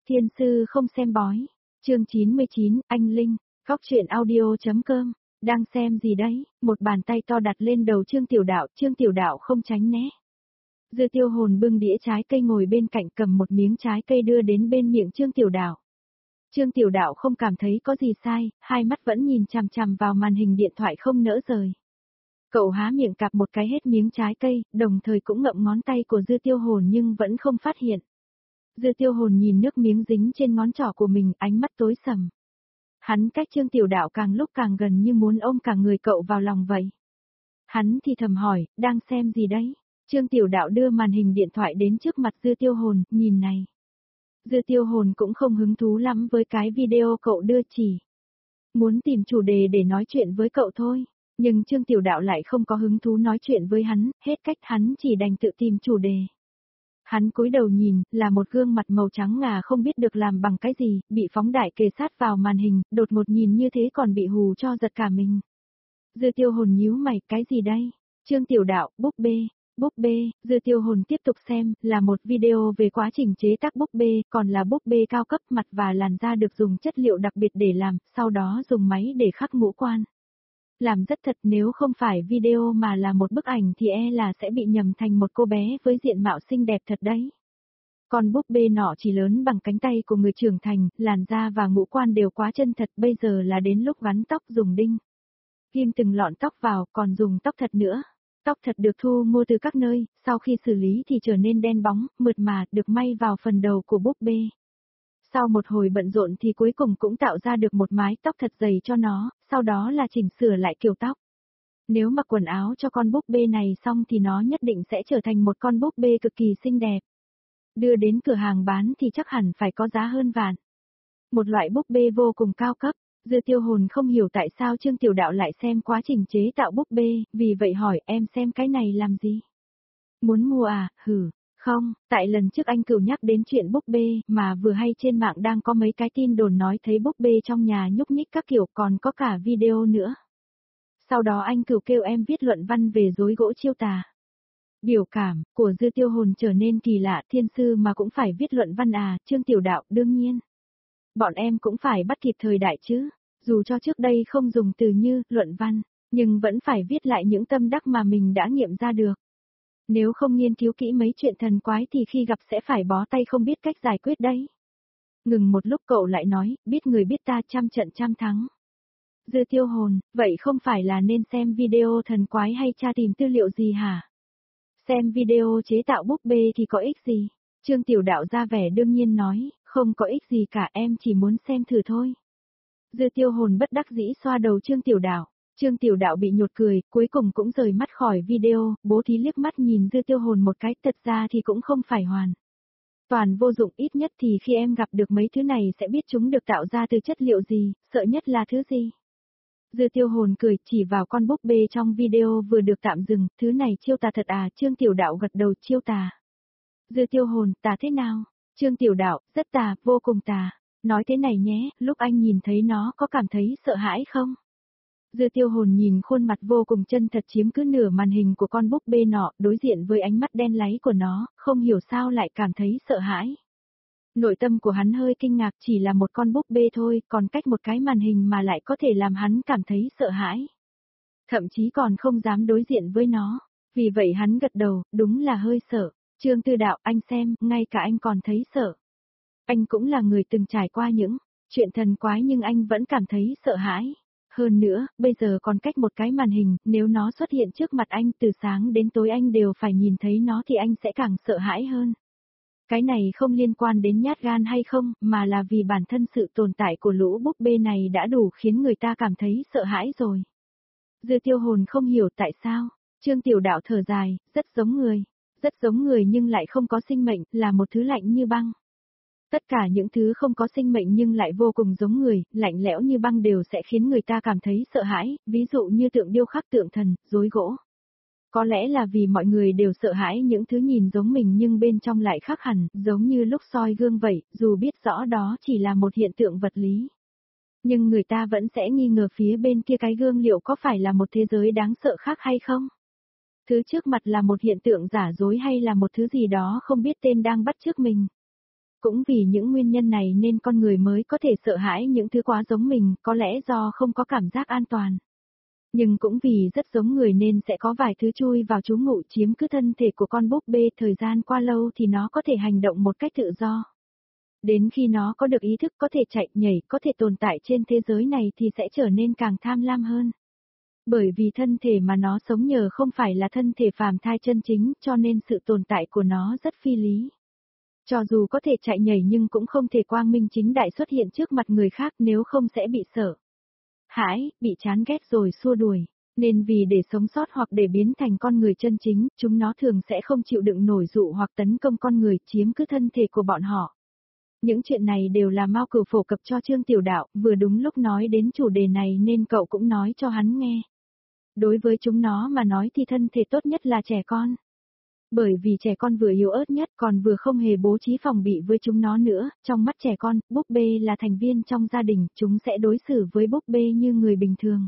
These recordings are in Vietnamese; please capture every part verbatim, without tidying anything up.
Thiên sư không xem bói. Chương chín mươi chín, anh Linh, góc truyện audio.com. Đang xem gì đấy? Một bàn tay to đặt lên đầu Trương Tiểu Đạo, Trương Tiểu Đạo không tránh né. Dư Tiêu Hồn bưng đĩa trái cây ngồi bên cạnh cầm một miếng trái cây đưa đến bên miệng Trương Tiểu Đạo. Trương Tiểu Đạo không cảm thấy có gì sai, hai mắt vẫn nhìn chằm chằm vào màn hình điện thoại không nỡ rời. Cậu há miệng cạp một cái hết miếng trái cây, đồng thời cũng ngậm ngón tay của Dư Tiêu Hồn nhưng vẫn không phát hiện. Dư Tiêu Hồn nhìn nước miếng dính trên ngón trỏ của mình, ánh mắt tối sầm. Hắn cách Trương Tiểu Đạo càng lúc càng gần như muốn ôm cả người cậu vào lòng vậy. Hắn thì thầm hỏi, đang xem gì đấy? Trương Tiểu Đạo đưa màn hình điện thoại đến trước mặt Dư Tiêu Hồn, nhìn này. Dư Tiêu Hồn cũng không hứng thú lắm với cái video cậu đưa, chỉ muốn tìm chủ đề để nói chuyện với cậu thôi. Nhưng Trương Tiểu Đạo lại không có hứng thú nói chuyện với hắn, hết cách hắn chỉ đành tự tìm chủ đề. Hắn cúi đầu nhìn, là một gương mặt màu trắng ngà không biết được làm bằng cái gì, bị phóng đại kề sát vào màn hình, đột ngột nhìn như thế còn bị hù cho giật cả mình. Dư Tiêu Hồn nhíu mày, cái gì đây? Trương Tiểu Đạo, búp bê, búp bê, Dư Tiêu Hồn tiếp tục xem, là một video về quá trình chế tác búp bê, còn là búp bê cao cấp, mặt và làn da được dùng chất liệu đặc biệt để làm, sau đó dùng máy để khắc ngũ quan. Làm rất thật, nếu không phải video mà là một bức ảnh thì e là sẽ bị nhầm thành một cô bé với diện mạo xinh đẹp thật đấy. Còn búp bê nọ chỉ lớn bằng cánh tay của người trưởng thành, làn da và ngũ quan đều quá chân thật, bây giờ là đến lúc gắn tóc dùng đinh. Ghim từng lọn tóc vào, còn dùng tóc thật nữa. Tóc thật được thu mua từ các nơi, sau khi xử lý thì trở nên đen bóng, mượt mà, được may vào phần đầu của búp bê. Sau một hồi bận rộn thì cuối cùng cũng tạo ra được một mái tóc thật dày cho nó, sau đó là chỉnh sửa lại kiểu tóc. Nếu mặc quần áo cho con búp bê này xong thì nó nhất định sẽ trở thành một con búp bê cực kỳ xinh đẹp. Đưa đến cửa hàng bán thì chắc hẳn phải có giá hơn vạn. Một loại búp bê vô cùng cao cấp, Dư Tiêu Hồn không hiểu tại sao Trương Tiểu Đạo lại xem quá trình chế tạo búp bê, vì vậy hỏi em xem cái này làm gì? Muốn mua à, hử. Không, tại lần trước anh Cửu nhắc đến chuyện búp bê, mà vừa hay trên mạng đang có mấy cái tin đồn nói thấy búp bê trong nhà nhúc nhích các kiểu, còn có cả video nữa. Sau đó anh Cửu kêu em viết luận văn về rối gỗ chiêu tà. Biểu cảm của Dư Tiêu Hồn trở nên kỳ lạ, thiên sư mà cũng phải viết luận văn à? Trương Tiểu Đạo, đương nhiên. Bọn em cũng phải bắt kịp thời đại chứ, dù cho trước đây không dùng từ như luận văn, nhưng vẫn phải viết lại những tâm đắc mà mình đã nghiệm ra được. Nếu không nghiên cứu kỹ mấy chuyện thần quái thì khi gặp sẽ phải bó tay không biết cách giải quyết đấy. Ngừng một lúc cậu lại nói, biết người biết ta trăm trận trăm thắng. Dư Tiêu Hồn, vậy không phải là nên xem video thần quái hay tra tìm tư liệu gì hả? Xem video chế tạo búp bê thì có ích gì? Trương Tiểu Đạo ra vẻ đương nhiên nói, không có ích gì cả, em chỉ muốn xem thử thôi. Dư Tiêu Hồn bất đắc dĩ xoa đầu Trương Tiểu Đạo. Trương Tiểu Đạo bị nhột cười, cuối cùng cũng rời mắt khỏi video, bố thí liếc mắt nhìn Dư Tiêu Hồn một cái, thật ra thì cũng không phải hoàn toàn vô dụng, ít nhất thì khi em gặp được mấy thứ này sẽ biết chúng được tạo ra từ chất liệu gì, sợ nhất là thứ gì. Dư Tiêu Hồn cười, chỉ vào con búp bê trong video vừa được tạm dừng, thứ này chiêu tà thật à? Trương Tiểu Đạo gật đầu, chiêu tà. Dư Tiêu Hồn, tà thế nào? Trương Tiểu Đạo, rất tà, vô cùng tà. Nói thế này nhé, lúc anh nhìn thấy nó có cảm thấy sợ hãi không? Dư Tiêu Hồn nhìn khuôn mặt vô cùng chân thật chiếm cứ nửa màn hình của con búp bê nọ, đối diện với ánh mắt đen láy của nó, không hiểu sao lại cảm thấy sợ hãi. Nội tâm của hắn hơi kinh ngạc, chỉ là một con búp bê thôi, còn cách một cái màn hình mà lại có thể làm hắn cảm thấy sợ hãi. Thậm chí còn không dám đối diện với nó, vì vậy hắn gật đầu, đúng là hơi sợ. Trương Tư Đạo, anh xem, ngay cả anh còn thấy sợ. Anh cũng là người từng trải qua những chuyện thần quái nhưng anh vẫn cảm thấy sợ hãi. Hơn nữa, bây giờ còn cách một cái màn hình, nếu nó xuất hiện trước mặt anh từ sáng đến tối anh đều phải nhìn thấy nó thì anh sẽ càng sợ hãi hơn. Cái này không liên quan đến nhát gan hay không, mà là vì bản thân sự tồn tại của lũ búp bê này đã đủ khiến người ta cảm thấy sợ hãi rồi. Dư Tiêu Hồn không hiểu tại sao. Trương Tiểu Đạo thở dài, rất giống người. Rất giống người nhưng lại không có sinh mệnh, là một thứ lạnh như băng. Tất cả những thứ không có sinh mệnh nhưng lại vô cùng giống người, lạnh lẽo như băng đều sẽ khiến người ta cảm thấy sợ hãi, ví dụ như tượng điêu khắc tượng thần, rối gỗ. Có lẽ là vì mọi người đều sợ hãi những thứ nhìn giống mình nhưng bên trong lại khác hẳn, giống như lúc soi gương vậy, dù biết rõ đó chỉ là một hiện tượng vật lý. Nhưng người ta vẫn sẽ nghi ngờ phía bên kia cái gương liệu có phải là một thế giới đáng sợ khác hay không? Thứ trước mặt là một hiện tượng giả dối hay là một thứ gì đó không biết tên đang bắt chước mình? Cũng vì những nguyên nhân này nên con người mới có thể sợ hãi những thứ quá giống mình, có lẽ do không có cảm giác an toàn. Nhưng cũng vì rất giống người nên sẽ có vài thứ chui vào trú ngụ chiếm cứ thân thể của con búp bê, thời gian qua lâu thì nó có thể hành động một cách tự do. Đến khi nó có được ý thức có thể chạy, nhảy, có thể tồn tại trên thế giới này thì sẽ trở nên càng tham lam hơn. Bởi vì thân thể mà nó sống nhờ không phải là thân thể phàm thai chân chính, cho nên sự tồn tại của nó rất phi lý. Cho dù có thể chạy nhảy nhưng cũng không thể quang minh chính đại xuất hiện trước mặt người khác, nếu không sẽ bị sợ hãi, bị chán ghét rồi xua đuổi. Nên vì để sống sót hoặc để biến thành con người chân chính, chúng nó thường sẽ không chịu đựng nổi dụ hoặc tấn công con người, chiếm cứ thân thể của bọn họ. Những chuyện này đều là Mao Cửu phổ cập cho Trương Tiểu Đạo, vừa đúng lúc nói đến chủ đề này nên cậu cũng nói cho hắn nghe. Đối với chúng nó mà nói thì thân thể tốt nhất là trẻ con. Bởi vì trẻ con vừa yếu ớt nhất còn vừa không hề bố trí phòng bị với chúng nó nữa, trong mắt trẻ con, búp bê là thành viên trong gia đình, chúng sẽ đối xử với búp bê như người bình thường.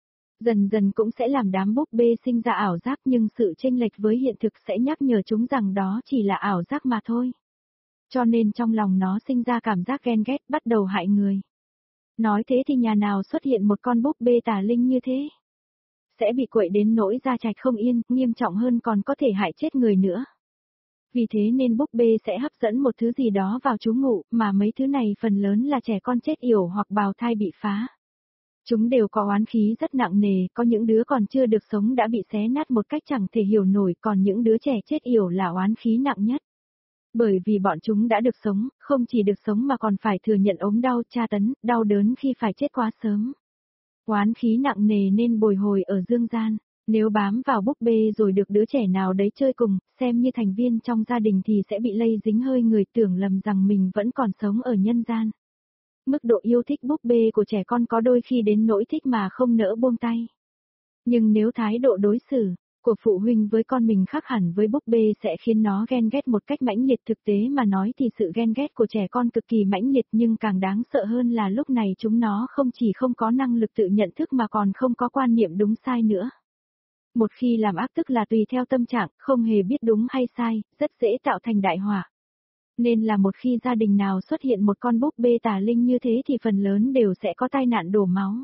Dần dần cũng sẽ làm đám búp bê sinh ra ảo giác, nhưng sự chênh lệch với hiện thực sẽ nhắc nhở chúng rằng đó chỉ là ảo giác mà thôi. Cho nên trong lòng nó sinh ra cảm giác ghen ghét, bắt đầu hại người. Nói thế thì nhà nào xuất hiện một con búp bê tà linh như thế? Sẽ bị quậy đến nỗi da chạch không yên, nghiêm trọng hơn còn có thể hại chết người nữa. Vì thế nên búp bê sẽ hấp dẫn một thứ gì đó vào trú ngụ, mà mấy thứ này phần lớn là trẻ con chết yểu hoặc bào thai bị phá. Chúng đều có oán khí rất nặng nề, có những đứa còn chưa được sống đã bị xé nát một cách chẳng thể hiểu nổi, còn những đứa trẻ chết yểu là oán khí nặng nhất. Bởi vì bọn chúng đã được sống, không chỉ được sống mà còn phải thừa nhận ốm đau, tra tấn, đau đớn khi phải chết quá sớm. Oán khí nặng nề nên bồi hồi ở dương gian, nếu bám vào búp bê rồi được đứa trẻ nào đấy chơi cùng, xem như thành viên trong gia đình thì sẽ bị lây dính hơi người, tưởng lầm rằng mình vẫn còn sống ở nhân gian. Mức độ yêu thích búp bê của trẻ con có đôi khi đến nỗi thích mà không nỡ buông tay. Nhưng nếu thái độ đối xử của phụ huynh với con mình khác hẳn với búp bê sẽ khiến nó ghen ghét một cách mãnh liệt. Thực tế mà nói thì sự ghen ghét của trẻ con cực kỳ mãnh liệt, nhưng càng đáng sợ hơn là lúc này chúng nó không chỉ không có năng lực tự nhận thức mà còn không có quan niệm đúng sai nữa. Một khi làm ác tức là tùy theo tâm trạng, không hề biết đúng hay sai, rất dễ tạo thành đại họa. Nên là một khi gia đình nào xuất hiện một con búp bê tà linh như thế thì phần lớn đều sẽ có tai nạn đổ máu.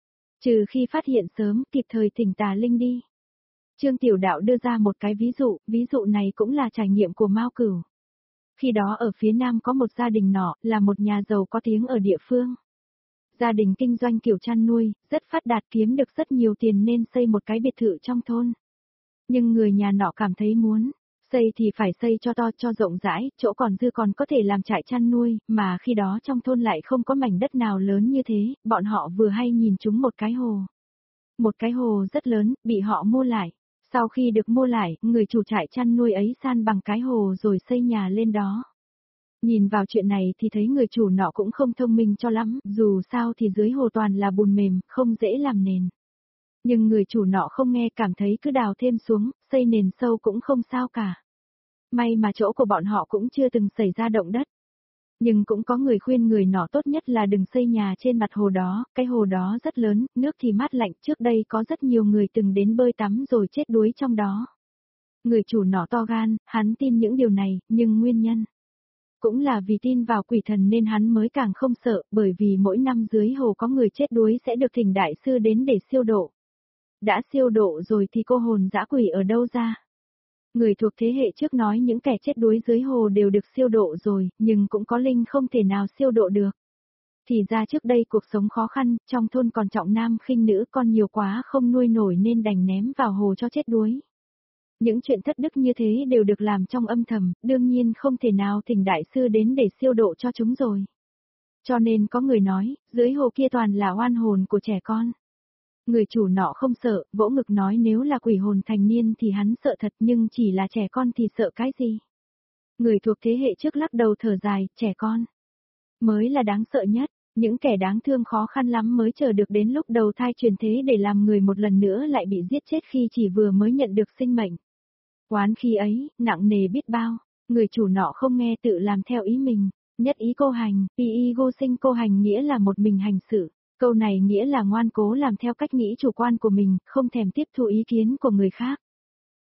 Trừ khi phát hiện sớm, kịp thời thỉnh tà linh đi. Trương Tiểu Đạo đưa ra một cái ví dụ, ví dụ này cũng là trải nghiệm của Mao Cửu. Khi đó ở phía Nam có một gia đình nọ, là một nhà giàu có tiếng ở địa phương. Gia đình kinh doanh kiểu chăn nuôi, rất phát đạt, kiếm được rất nhiều tiền nên xây một cái biệt thự trong thôn. Nhưng người nhà nọ cảm thấy muốn xây thì phải xây cho to cho rộng rãi, chỗ còn dư còn có thể làm trại chăn nuôi, mà khi đó trong thôn lại không có mảnh đất nào lớn như thế, bọn họ vừa hay nhìn chúng một cái hồ. Một cái hồ rất lớn, bị họ mua lại. Sau khi được mua lại, người chủ trại chăn nuôi ấy san bằng cái hồ rồi xây nhà lên đó. Nhìn vào chuyện này thì thấy người chủ nọ cũng không thông minh cho lắm, dù sao thì dưới hồ toàn là bùn mềm, không dễ làm nền. Nhưng người chủ nọ không nghe, cảm thấy cứ đào thêm xuống, xây nền sâu cũng không sao cả. May mà chỗ của bọn họ cũng chưa từng xảy ra động đất. Nhưng cũng có người khuyên người nọ tốt nhất là đừng xây nhà trên mặt hồ đó, cái hồ đó rất lớn, nước thì mát lạnh, trước đây có rất nhiều người từng đến bơi tắm rồi chết đuối trong đó. Người chủ nọ to gan, hắn tin những điều này, nhưng nguyên nhân cũng là vì tin vào quỷ thần nên hắn mới càng không sợ, bởi vì mỗi năm dưới hồ có người chết đuối sẽ được thỉnh đại sư đến để siêu độ. Đã siêu độ rồi thì cô hồn dã quỷ ở đâu ra? Người thuộc thế hệ trước nói những kẻ chết đuối dưới hồ đều được siêu độ rồi, nhưng cũng có linh không thể nào siêu độ được. Thì ra trước đây cuộc sống khó khăn, trong thôn còn trọng nam khinh nữ, con nhiều quá không nuôi nổi nên đành ném vào hồ cho chết đuối. Những chuyện thất đức như thế đều được làm trong âm thầm, đương nhiên không thể nào thỉnh đại sư đến để siêu độ cho chúng rồi. Cho nên có người nói, dưới hồ kia toàn là oan hồn của trẻ con. Người chủ nọ không sợ, vỗ ngực nói nếu là quỷ hồn thành niên thì hắn sợ thật, nhưng chỉ là trẻ con thì sợ cái gì. Người thuộc thế hệ trước lắc đầu thở dài, trẻ con mới là đáng sợ nhất, những kẻ đáng thương khó khăn lắm mới chờ được đến lúc đầu thai chuyển thế để làm người một lần nữa lại bị giết chết khi chỉ vừa mới nhận được sinh mệnh. Oán khí ấy, nặng nề biết bao, người chủ nọ không nghe tự làm theo ý mình, nhất ý cô hành, y y vô sinh cô hành nghĩa là một mình hành sự. Câu này nghĩa là ngoan cố làm theo cách nghĩ chủ quan của mình, không thèm tiếp thu ý kiến của người khác.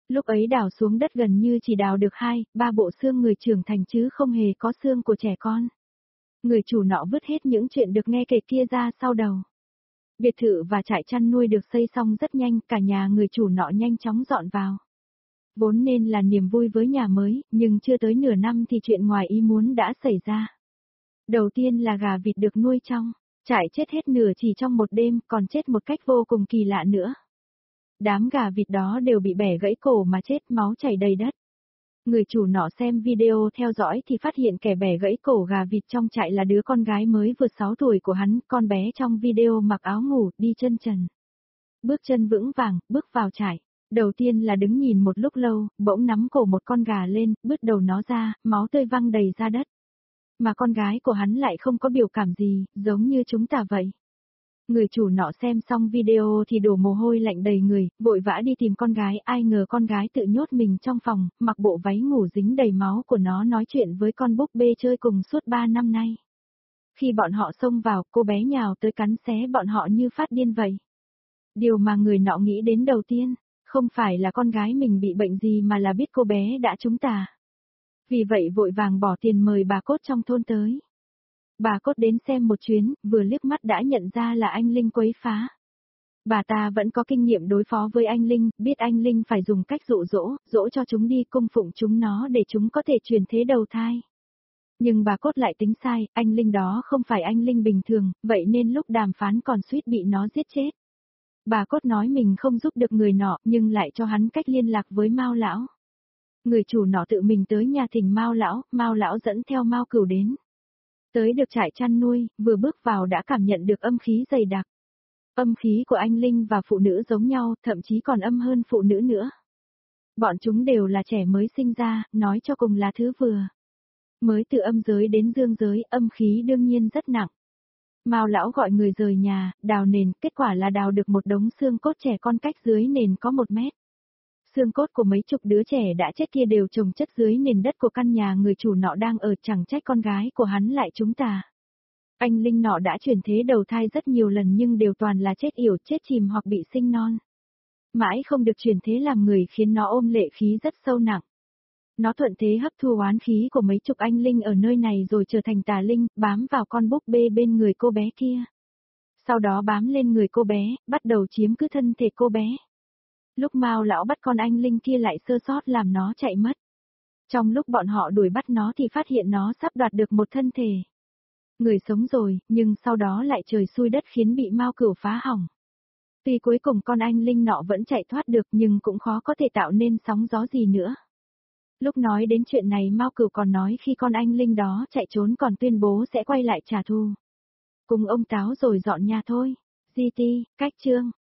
Lúc ấy đào xuống đất gần như chỉ đào được hai, ba bộ xương người trưởng thành chứ không hề có xương của trẻ con. Người chủ nọ vứt hết những chuyện được nghe kể kia ra sau đầu. Biệt thự và trại chăn nuôi được xây xong rất nhanh, cả nhà người chủ nọ nhanh chóng dọn vào. Vốn nên là niềm vui với nhà mới, nhưng chưa tới nửa năm thì chuyện ngoài ý muốn đã xảy ra. Đầu tiên là gà vịt được nuôi trong trại chết hết nửa chỉ trong một đêm, còn chết một cách vô cùng kỳ lạ nữa. Đám gà vịt đó đều bị bẻ gãy cổ mà chết, máu chảy đầy đất. Người chủ nọ xem video theo dõi thì phát hiện kẻ bẻ gãy cổ gà vịt trong trại là đứa con gái mới vừa sáu tuổi của hắn, con bé trong video mặc áo ngủ, đi chân trần. Bước chân vững vàng, bước vào trại. Đầu tiên là đứng nhìn một lúc lâu, bỗng nắm cổ một con gà lên, bứt đầu nó ra, máu tươi văng đầy ra đất. Mà con gái của hắn lại không có biểu cảm gì, giống như chúng ta vậy. Người chủ nọ xem xong video thì đổ mồ hôi lạnh đầy người, vội vã đi tìm con gái, ai ngờ con gái tự nhốt mình trong phòng, mặc bộ váy ngủ dính đầy máu của nó, nói chuyện với con búp bê chơi cùng suốt ba năm nay. Khi bọn họ xông vào, cô bé nhào tới cắn xé bọn họ như phát điên vậy. Điều mà người nọ nghĩ đến đầu tiên, không phải là con gái mình bị bệnh gì mà là biết cô bé đã trúng tà. Vì vậy vội vàng bỏ tiền mời bà cốt trong thôn tới. Bà cốt đến xem một chuyến, vừa liếc mắt đã nhận ra là anh Linh quấy phá. Bà ta vẫn có kinh nghiệm đối phó với anh Linh, biết anh Linh phải dùng cách dụ dỗ, dỗ cho chúng đi cung phụng chúng nó để chúng có thể truyền thế đầu thai. Nhưng bà cốt lại tính sai, anh Linh đó không phải anh Linh bình thường, vậy nên lúc đàm phán còn suýt bị nó giết chết. Bà cốt nói mình không giúp được người nọ, nhưng lại cho hắn cách liên lạc với Mao lão. Người chủ nọ tự mình tới nhà thỉnh Mao lão, Mao lão dẫn theo Mao Cửu đến. Tới được trại chăn nuôi, vừa bước vào đã cảm nhận được âm khí dày đặc. Âm khí của anh Linh và phụ nữ giống nhau, thậm chí còn âm hơn phụ nữ nữa. Bọn chúng đều là trẻ mới sinh ra, nói cho cùng là thứ vừa. Mới từ âm giới đến dương giới, âm khí đương nhiên rất nặng. Mao lão gọi người rời nhà, đào nền, kết quả là đào được một đống xương cốt trẻ con cách dưới nền có một mét. Xương cốt của mấy chục đứa trẻ đã chết kia đều chồng chất dưới nền đất của căn nhà người chủ nọ đang ở, chẳng trách con gái của hắn lại trúng tà. Anh Linh nọ đã chuyển thế đầu thai rất nhiều lần nhưng đều toàn là chết yểu, chết chìm hoặc bị sinh non. Mãi không được chuyển thế làm người khiến nó ôm lệ khí rất sâu nặng. Nó thuận thế hấp thu oán khí của mấy chục anh Linh ở nơi này rồi trở thành tà linh, bám vào con búp bê bên người cô bé kia. Sau đó bám lên người cô bé, bắt đầu chiếm cứ thân thể cô bé. Lúc Mao lão bắt con anh Linh kia lại sơ sót làm nó chạy mất. Trong lúc bọn họ đuổi bắt nó thì phát hiện nó sắp đoạt được một thân thể. Người sống rồi, nhưng sau đó lại trời xui đất khiến bị Mao Cửu phá hỏng. Tuy cuối cùng con anh Linh nọ vẫn chạy thoát được nhưng cũng khó có thể tạo nên sóng gió gì nữa. Lúc nói đến chuyện này Mao Cửu còn nói khi con anh Linh đó chạy trốn còn tuyên bố sẽ quay lại trả thù. Cùng ông Táo rồi dọn nhà thôi. giê tê, cách chương.